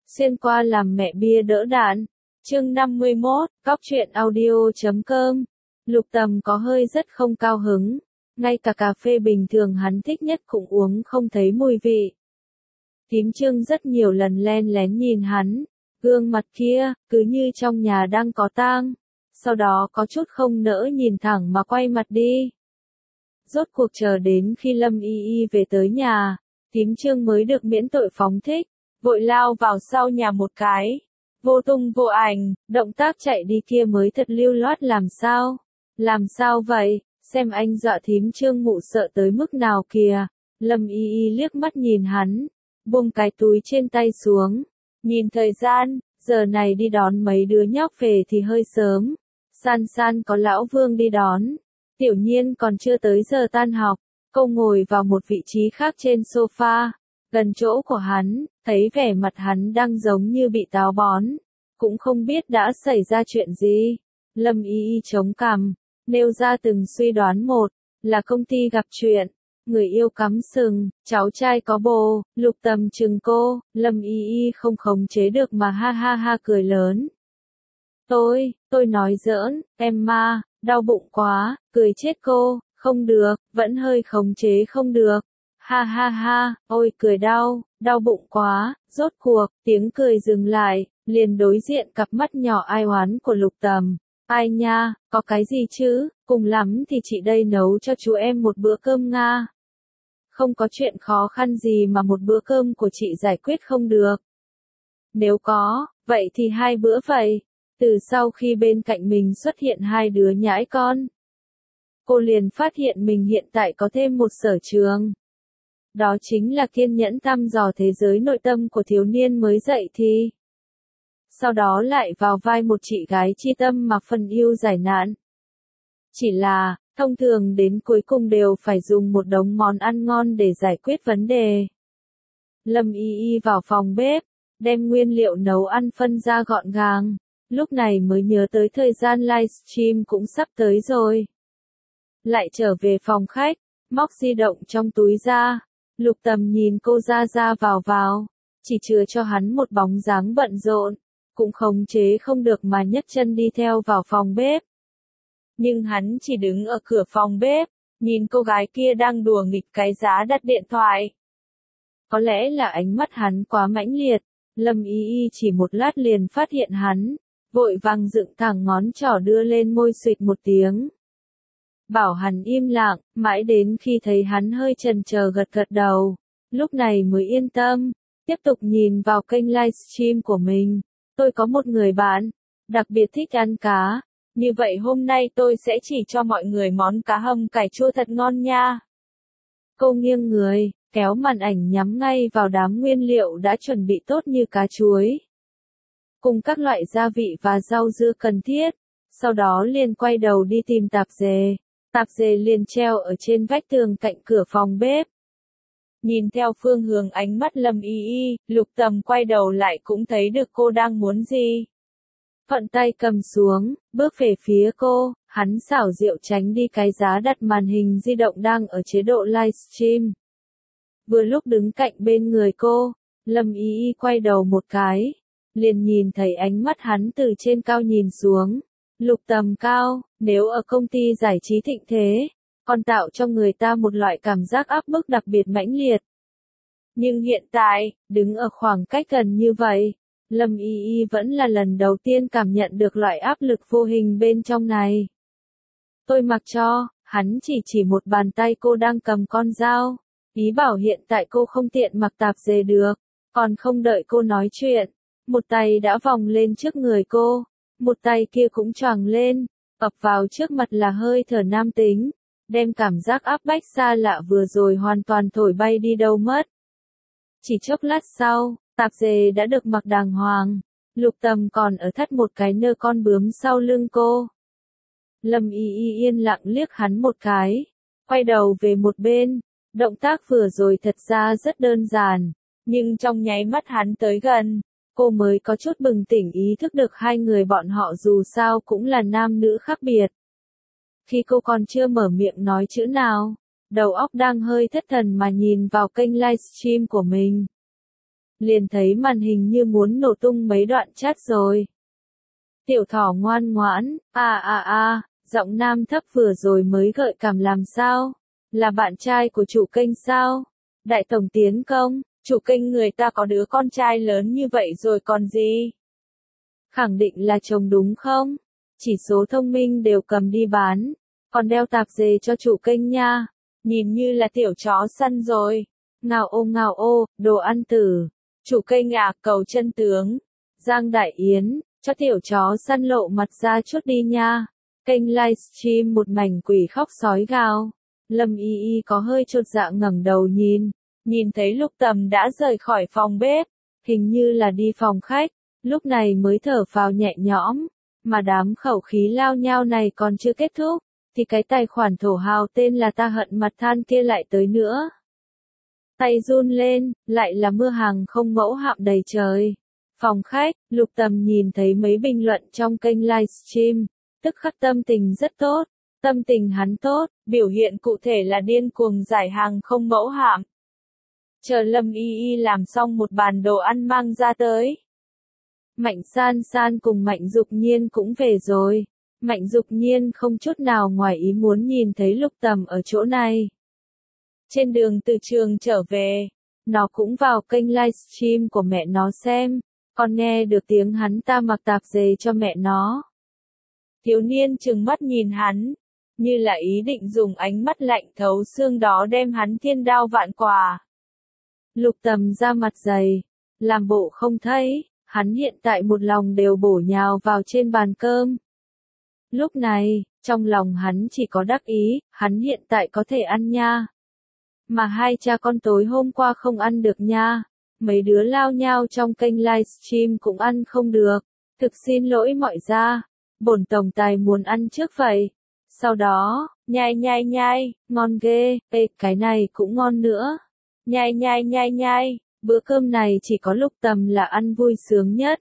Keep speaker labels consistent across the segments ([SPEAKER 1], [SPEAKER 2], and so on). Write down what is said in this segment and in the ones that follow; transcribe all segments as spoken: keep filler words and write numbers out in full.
[SPEAKER 1] Xuyên qua làm mẹ bia đỡ đạn. Chương năm mươi mốt, Cóc truyện audio chấm com. Lục Tầm có hơi rất không cao hứng. Ngay cả cà phê bình thường hắn thích nhất cũng uống không thấy mùi vị. Tím Trương rất nhiều lần len lén nhìn hắn. Gương mặt kia, cứ như trong nhà đang có tang. Sau đó có chút không nỡ nhìn thẳng mà quay mặt đi. Rốt cuộc chờ đến khi Lâm Y Y về tới nhà, Tím Trương mới được miễn tội phóng thích. Vội lao vào sau nhà một cái. Vô tung vô ảnh, động tác chạy đi kia mới thật lưu loát làm sao? Làm sao vậy? Xem anh dọa Thím Trương mụ sợ tới mức nào kìa. Lâm Y Y liếc mắt nhìn hắn, buông cái túi trên tay xuống. Nhìn thời gian, giờ này đi đón mấy đứa nhóc về thì hơi sớm. San San có lão Vương đi đón. Tiểu Nhiên còn chưa tới giờ tan học. Cô ngồi vào một vị trí khác trên sofa, gần chỗ của hắn, thấy vẻ mặt hắn đang giống như bị táo bón. Cũng không biết đã xảy ra chuyện gì. Lâm Y Y chống cằm, nêu ra từng suy đoán một, là công ty gặp chuyện, người yêu cắm sừng, cháu trai có bồ. Lục Tầm chừng cô, Lâm Y Y không khống chế được mà ha ha ha cười lớn. Tôi, tôi nói giỡn, em ma, đau bụng quá, cười chết cô, không được, vẫn hơi khống chế không được. Ha ha ha, ôi cười đau, đau bụng quá, rốt cuộc, tiếng cười dừng lại, liền đối diện cặp mắt nhỏ ai oán của Lục Tầm. Ai nha, có cái gì chứ, cùng lắm thì chị đây nấu cho chú em một bữa cơm Nga. Không có chuyện khó khăn gì mà một bữa cơm của chị giải quyết không được. Nếu có, vậy thì hai bữa vậy. Từ sau khi bên cạnh mình xuất hiện hai đứa nhãi con, cô liền phát hiện mình hiện tại có thêm một sở trường. Đó chính là kiên nhẫn thăm dò thế giới nội tâm của thiếu niên mới dậy thì. Sau đó lại vào vai một chị gái chi tâm mà phần yêu giải nạn. Chỉ là, thông thường đến cuối cùng đều phải dùng một đống món ăn ngon để giải quyết vấn đề. Lâm Y Y vào phòng bếp, đem nguyên liệu nấu ăn phân ra gọn gàng. Lúc này mới nhớ tới thời gian livestream cũng sắp tới rồi. Lại trở về phòng khách, móc di động trong túi ra. Lục Tầm nhìn cô ra ra vào vào, chỉ chừa cho hắn một bóng dáng bận rộn, cũng khống chế không được mà nhấc chân đi theo vào phòng bếp. Nhưng hắn chỉ đứng ở cửa phòng bếp, nhìn cô gái kia đang đùa nghịch cái giá đặt điện thoại. Có lẽ là ánh mắt hắn quá mãnh liệt, Lâm Y Y chỉ một lát liền phát hiện hắn, vội vàng dựng thẳng ngón trỏ đưa lên môi xuỵt một tiếng. Bảo hắn im lặng, mãi đến khi thấy hắn hơi chần chờ gật gật đầu, lúc này mới yên tâm, tiếp tục nhìn vào kênh livestream của mình. Tôi có một người bạn, đặc biệt thích ăn cá, như vậy hôm nay tôi sẽ chỉ cho mọi người món cá hầm cải chua thật ngon nha. Cô nghiêng người, kéo màn ảnh nhắm ngay vào đám nguyên liệu đã chuẩn bị tốt như cá chuối, cùng các loại gia vị và rau dưa cần thiết, sau đó liền quay đầu đi tìm tạp dề. Tạp dề liền treo ở trên vách tường cạnh cửa phòng bếp. Nhìn theo phương hướng ánh mắt Lâm Y Y, Lục Tầm quay đầu lại cũng thấy được cô đang muốn gì. Thuận tay cầm xuống, bước về phía cô, hắn xảo diệu tránh đi cái giá đặt màn hình di động đang ở chế độ livestream. Vừa lúc đứng cạnh bên người cô, Lâm Y Y quay đầu một cái, liền nhìn thấy ánh mắt hắn từ trên cao nhìn xuống. Lục Tầm cao, nếu ở công ty giải trí thịnh thế, còn tạo cho người ta một loại cảm giác áp bức đặc biệt mãnh liệt. Nhưng hiện tại, đứng ở khoảng cách gần như vậy, Lâm Y Y vẫn là lần đầu tiên cảm nhận được loại áp lực vô hình bên trong này. Tôi mặc cho, hắn chỉ chỉ một bàn tay cô đang cầm con dao, ý bảo hiện tại cô không tiện mặc tạp dề được, còn không đợi cô nói chuyện, một tay đã vòng lên trước người cô. Một tay kia cũng choàng lên, ập vào trước mặt là hơi thở nam tính, đem cảm giác áp bách xa lạ vừa rồi hoàn toàn thổi bay đi đâu mất. Chỉ chốc lát sau, tạp dề đã được mặc đàng hoàng, Lục Tầm còn ở thắt một cái nơ con bướm sau lưng cô. Lâm Y Y yên lặng liếc hắn một cái, quay đầu về một bên, động tác vừa rồi thật ra rất đơn giản, nhưng trong nháy mắt hắn tới gần, cô mới có chút bừng tỉnh ý thức được hai người bọn họ dù sao cũng là nam nữ khác biệt. Khi cô còn chưa mở miệng nói chữ nào, đầu óc đang hơi thất thần mà nhìn vào kênh livestream của mình. liền thấy màn hình như muốn nổ tung mấy đoạn chat rồi. Tiểu thỏ ngoan ngoãn, a a a, giọng nam thấp vừa rồi mới gợi cảm làm sao? Là bạn trai của chủ kênh sao? Đại tổng tiến công, chủ kênh người ta có đứa con trai lớn như vậy rồi còn gì? Khẳng định là chồng đúng không? Chỉ số thông minh đều cầm đi bán, còn đeo tạp dề cho chủ kênh nha. Nhìn như là tiểu chó săn rồi. Ngào ô ngào ô, đồ ăn tử. Chủ kênh à, cầu chân tướng. Giang Đại Yến, cho tiểu chó săn lộ mặt ra chút đi nha. Kênh livestream một mảnh quỷ khóc sói gào. Lâm Y Y có hơi chột dạ ngẩng đầu nhìn. Nhìn thấy Lục Tầm đã rời khỏi phòng bếp. Hình như là đi phòng khách. Lúc này mới thở phào nhẹ nhõm. Mà đám khẩu khí lao nhao này còn chưa kết thúc. Thì cái tài khoản thổ hào tên là Ta Hận Mặt Than kia lại tới nữa. Tay run lên, lại là mưa hàng không mẫu hạm đầy trời. Phòng khách, Lục Tầm nhìn thấy mấy bình luận trong kênh livestream, tức khắc tâm tình rất tốt. Tâm tình hắn tốt, biểu hiện cụ thể là điên cuồng giải hàng không mẫu hạm. Chờ Lâm Y Y làm xong một bàn đồ ăn mang ra tới. Mạnh San San cùng Mạnh Dục Nhiên cũng về rồi. Mạnh Dục Nhiên không chút nào ngoài ý muốn nhìn thấy Lục Tầm ở chỗ này. Trên đường từ trường trở về, nó cũng vào kênh livestream của mẹ nó xem, còn nghe được tiếng hắn ta mặc tạp dề cho mẹ nó. Thiếu niên trừng mắt nhìn hắn, như là ý định dùng ánh mắt lạnh thấu xương đó đem hắn thiên đao vạn quả. Lục Tầm ra mặt dày, làm bộ không thấy, hắn hiện tại một lòng đều bổ nhào vào trên bàn cơm. Lúc này, trong lòng hắn chỉ có đắc ý, hắn hiện tại có thể ăn nha. Mà hai cha con tối hôm qua không ăn được nha. Mấy đứa lao nhau trong kênh livestream cũng ăn không được. Thực xin lỗi mọi gia. Bổn tổng tài muốn ăn trước vậy. Sau đó, nhai nhai nhai, ngon ghê, ê, cái này cũng ngon nữa. Nhai nhai nhai nhai, bữa cơm này chỉ có Lục Tầm là ăn vui sướng nhất.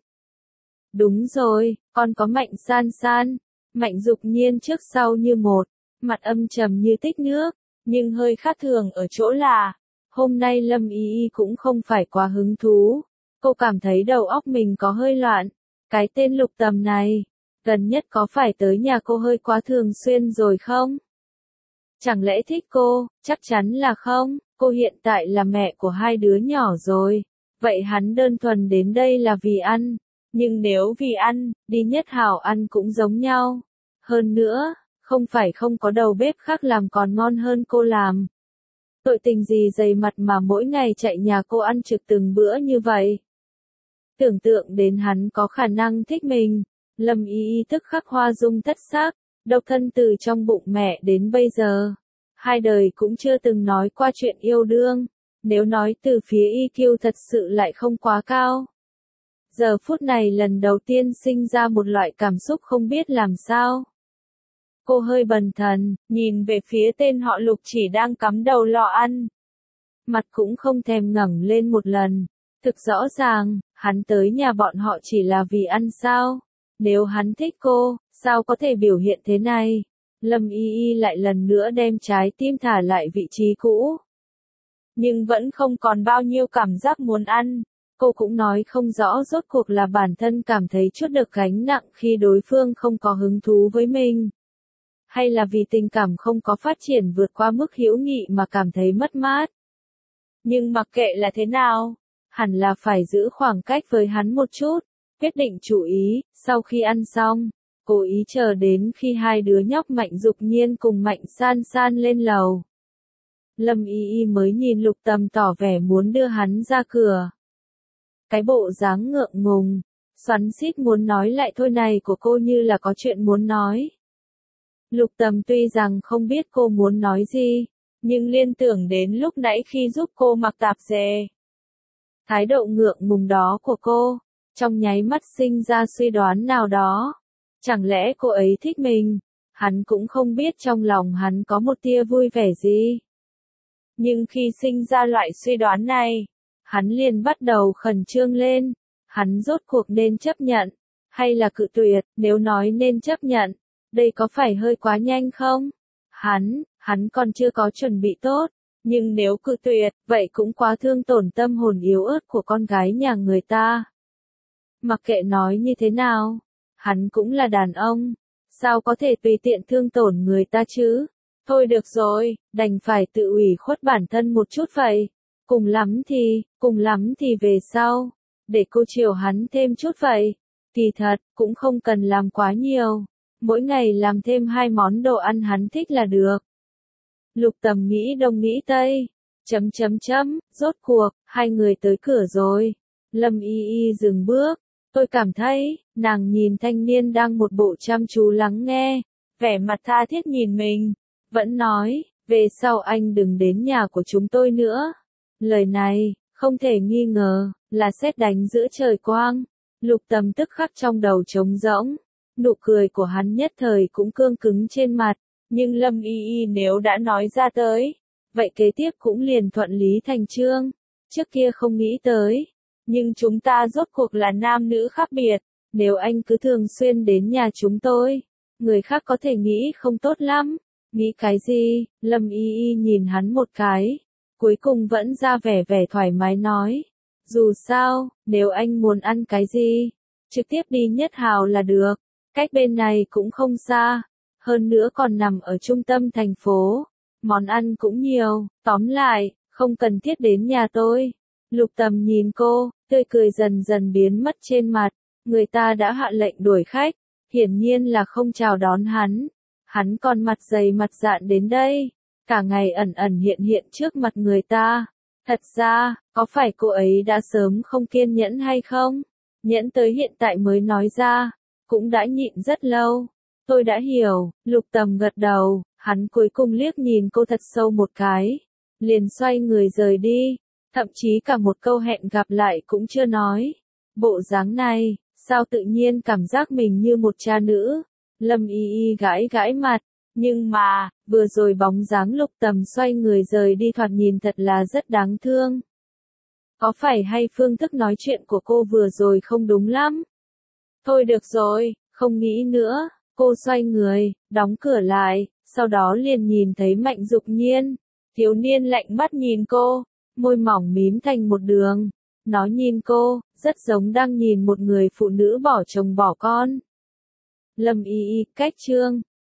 [SPEAKER 1] Đúng rồi, con có Mạnh San San. Mạnh Dục Nhiên trước sau như một, mặt âm trầm như tích nước, nhưng hơi khác thường ở chỗ là, hôm nay Lâm Y Y cũng không phải quá hứng thú. Cô cảm thấy đầu óc mình có hơi loạn. Cái tên Lục Tầm này, gần nhất có phải tới nhà cô hơi quá thường xuyên rồi không? Chẳng lẽ thích cô? Chắc chắn là không, cô hiện tại là mẹ của hai đứa nhỏ rồi. Vậy hắn đơn thuần đến đây là vì ăn. Nhưng nếu vì ăn, đi Nhất Hảo ăn cũng giống nhau. Hơn nữa, không phải không có đầu bếp khác làm còn ngon hơn cô làm. Tội tình gì dày mặt mà mỗi ngày chạy nhà cô ăn trực từng bữa như vậy. Tưởng tượng đến hắn có khả năng thích mình, Lâm Y Y tức khắc hoa dung thất sắc, độc thân từ trong bụng mẹ đến bây giờ. Hai đời cũng chưa từng nói qua chuyện yêu đương, nếu nói từ phía i kiu thật sự lại không quá cao. Giờ phút này lần đầu tiên sinh ra một loại cảm xúc không biết làm sao. Cô hơi bần thần, nhìn về phía tên họ Lục chỉ đang cắm đầu lò ăn. Mặt cũng không thèm ngẩng lên một lần. Thực rõ ràng, hắn tới nhà bọn họ chỉ là vì ăn sao. Nếu hắn thích cô, sao có thể biểu hiện thế này? Lâm Y Y lại lần nữa đem trái tim thả lại vị trí cũ. Nhưng vẫn không còn bao nhiêu cảm giác muốn ăn. Cô cũng nói không rõ rốt cuộc là bản thân cảm thấy chút được gánh nặng khi đối phương không có hứng thú với mình. Hay là vì tình cảm không có phát triển vượt qua mức hữu nghị mà cảm thấy mất mát. Nhưng mặc kệ là thế nào, hẳn là phải giữ khoảng cách với hắn một chút. Quyết định chú ý, sau khi ăn xong, cố ý chờ đến khi hai đứa nhóc Mạnh Dục Nhiên cùng Mạnh San San lên lầu. Lâm Y Y mới nhìn Lục Tầm tỏ vẻ muốn đưa hắn ra cửa. Cái bộ dáng ngượng ngùng, xoắn xít muốn nói lại thôi này của cô như là có chuyện muốn nói. Lục Tầm tuy rằng không biết cô muốn nói gì, nhưng liên tưởng đến lúc nãy khi giúp cô mặc tạp dề. Thái độ ngượng ngùng đó của cô, trong nháy mắt sinh ra suy đoán nào đó. Chẳng lẽ cô ấy thích mình? Hắn cũng không biết trong lòng hắn có một tia vui vẻ gì. Nhưng khi sinh ra loại suy đoán này, hắn liền bắt đầu khẩn trương lên. Hắn rốt cuộc nên chấp nhận, hay là cự tuyệt? Nếu nói nên chấp nhận, đây có phải hơi quá nhanh không? Hắn, hắn còn chưa có chuẩn bị tốt, Nhưng nếu cự tuyệt, vậy cũng quá thương tổn tâm hồn yếu ớt của con gái nhà người ta. Mặc kệ nói như thế nào, hắn cũng là đàn ông, sao có thể tùy tiện thương tổn người ta chứ? Thôi được rồi, đành phải tự ủy khuất bản thân một chút vậy. Cùng lắm thì, cùng lắm thì về sau, để cô chiều hắn thêm chút vậy. Kỳ thật, cũng không cần làm quá nhiều, mỗi ngày làm thêm hai món đồ ăn hắn thích là được. Lục Tầm nghĩ đông nghĩ tây, chấm chấm chấm, rốt cuộc, hai người tới cửa rồi. Lâm Y Y dừng bước, tôi cảm thấy, nàng nhìn thanh niên đang một bộ chăm chú lắng nghe, vẻ mặt tha thiết nhìn mình, vẫn nói, về sau anh đừng đến nhà của chúng tôi nữa. Lời này, không thể nghi ngờ, là sét đánh giữa trời quang. Lục Tầm tức khắc trong đầu trống rỗng, nụ cười của hắn nhất thời cũng cương cứng trên mặt, nhưng Lâm Y Y nếu đã nói ra tới, vậy kế tiếp cũng liền thuận lý thành chương, trước kia không nghĩ tới, nhưng chúng ta rốt cuộc là nam nữ khác biệt, nếu anh cứ thường xuyên đến nhà chúng tôi, người khác có thể nghĩ không tốt lắm, nghĩ cái gì, Lâm Y Y nhìn hắn một cái, cuối cùng vẫn ra vẻ vẻ thoải mái nói, dù sao, nếu anh muốn ăn cái gì, trực tiếp đi Nhất Hào là được, cách bên này cũng không xa, hơn nữa còn nằm ở trung tâm thành phố, món ăn cũng nhiều, tóm lại, không cần thiết đến nhà tôi. Lục Tầm nhìn cô, tươi cười dần dần biến mất trên mặt, người ta đã hạ lệnh đuổi khách, hiển nhiên là không chào đón hắn, hắn còn mặt dày mặt dạn đến đây, cả ngày ẩn ẩn hiện hiện trước mặt người ta. Thật ra, có phải cô ấy đã sớm không kiên nhẫn hay không? Nhẫn tới hiện tại mới nói ra, cũng đã nhịn rất lâu. Tôi đã hiểu, Lục Tầm gật đầu, hắn cuối cùng liếc nhìn cô thật sâu một cái, liền xoay người rời đi, thậm chí cả một câu hẹn gặp lại cũng chưa nói. Bộ dáng này, sao tự nhiên cảm giác mình như một cha nữ? Lâm Y Y gãi gãi mặt, nhưng mà, vừa rồi bóng dáng Lục Tầm xoay người rời đi thoạt nhìn thật là rất đáng thương. Có phải hay phương thức nói chuyện của cô vừa rồi không đúng lắm? Thôi được rồi, không nghĩ nữa. Cô xoay người, đóng cửa lại, sau đó liền nhìn thấy Mạnh Dục Nhiên. Thiếu niên lạnh mắt nhìn cô, môi mỏng mím thành một đường. Nó nhìn cô, rất giống đang nhìn một người phụ nữ bỏ chồng bỏ con. Lâm Y Y, cách chương.